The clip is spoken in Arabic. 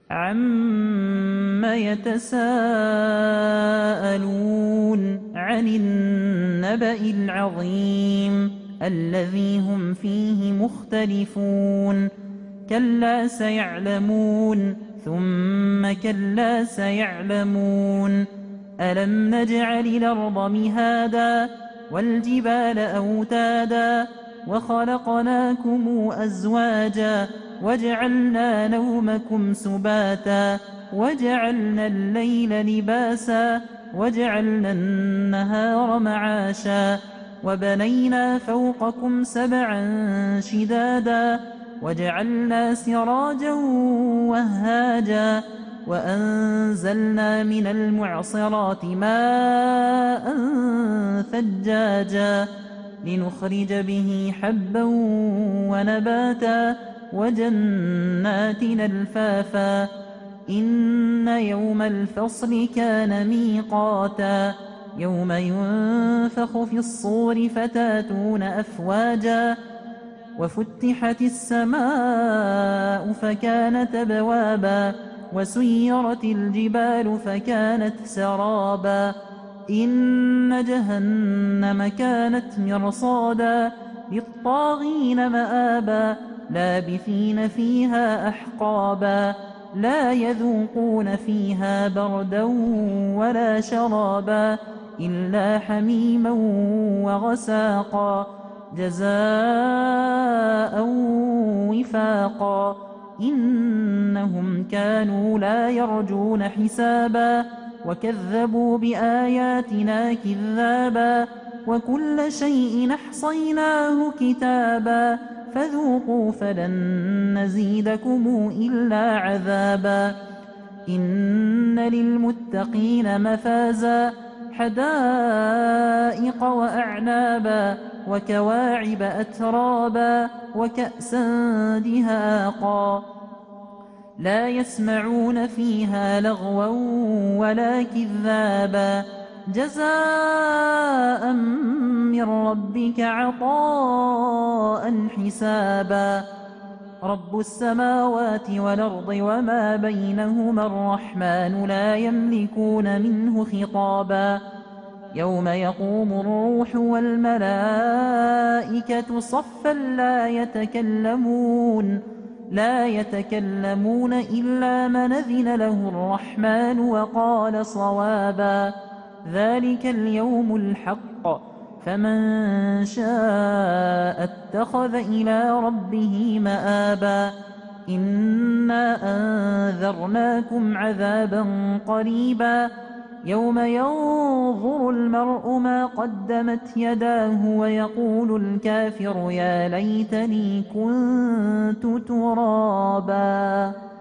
عَمَّ يَتَسَاءَلُونَ عَنِ النَّبَإِ الْعَظِيمِ الَّذِي هُمْ فِيهِ مُخْتَلِفُونَ كَلَّا سَيَعْلَمُونَ ثُمَّ كَلَّا سَيَعْلَمُونَ أَلَمْ نَجْعَلِ الْأَرْضَ مِهَادًا وَالْجِبَالَ أَوْتَادًا وَخَلَقْنَاكُمْ أَزْوَاجًا وَجَعَلْنَا نَوْمَكُمْ سُبَاتًا وَجَعَلْنَا اللَّيْلَ لِبَاسًا وَجَعَلْنَا النَّهَارَ مَعَاشًا وَبَنَيْنَا فَوْقَكُمْ سَبْعًا شِدَادًا وَجَعَلْنَا سِرَاجًا وَهَّاجًا وَأَنزَلْنَا مِنَ الْمُعْصِرَاتِ مَاءً ثَجَّاجًا لِنُخْرِجَ بِهِ حَبًّا وَنَبَاتًا وَجَنَّاتٍ أَلْفَافًا إِنَّ يَوْمَ الْفَصْلِ كَانَ مِيقَاتًا يَوْمَ يُنفَخُ فِي الصُّورِ فَتَأْتُونَ أَفْوَاجًا وَفُتِحَتِ السَّمَاءُ فَكَانَتْ أَبْوَابًا وَسُيِّرَتِ الْجِبَالُ فَكَانَتْ سَرَابًا إِنَّ جَهَنَّمَ كَانَتْ مِرْصَادًا لِلطَّاغِينَ مَآبًا لَابِثِينَ فِيهَا أَحْقَابًا لَا يَذُوقُونَ فِيهَا بَرْدًا وَلَا شَرَابًا إِلَّا حَمِيمًا وَغَسَّاقًا جَزَاءً وِفَاقًا إِنَّهُمْ كَانُوا لَا يَرْجُونَ حِسَابًا وَكَذَّبُوا بِآيَاتِنَا كِذَّابًا وَكُلَّ شَيْءٍ أَحْصَيْنَاهُ كِتَابًا فَذُوقُوا فَلَن نَّزِيدَكُمْ إِلَّا عَذَابًا إِنَّ لِلْمُتَّقِينَ مَفَازًا حَدَائِقَ وَأَعْنَابًا وَكَوَاعِبَ أَتْرَابًا وَكَأْسًا دِهَاقًا لَا يَسْمَعُونَ فِيهَا لَغْوًا وَلَا كِذَّابًا جَزَاءً مِّن رَّبِّكَ عَطَاءً حِسَابًا رَّبُّ السَّمَاوَاتِ وَالْأَرْضِ وَمَا بَيْنَهُمَا الرَّحْمَٰنُ لَا يَمْلِكُونَ مِنْهُ خِطَابًا يَوْمَ يَقُومُ الرُّوحُ وَالْمَلَائِكَةُ صَفًّا لا يتكلمون إلا من أذن له الرحمن وقال صوابا ذلك اليوم الحق فمن شاء اتخذ إلى ربه مآبا إنا أنذرناكم عذابا قريبا يوم ينظر المرء ما قدمت يداه ويقول الكافر يا ليتني كنت ترابا.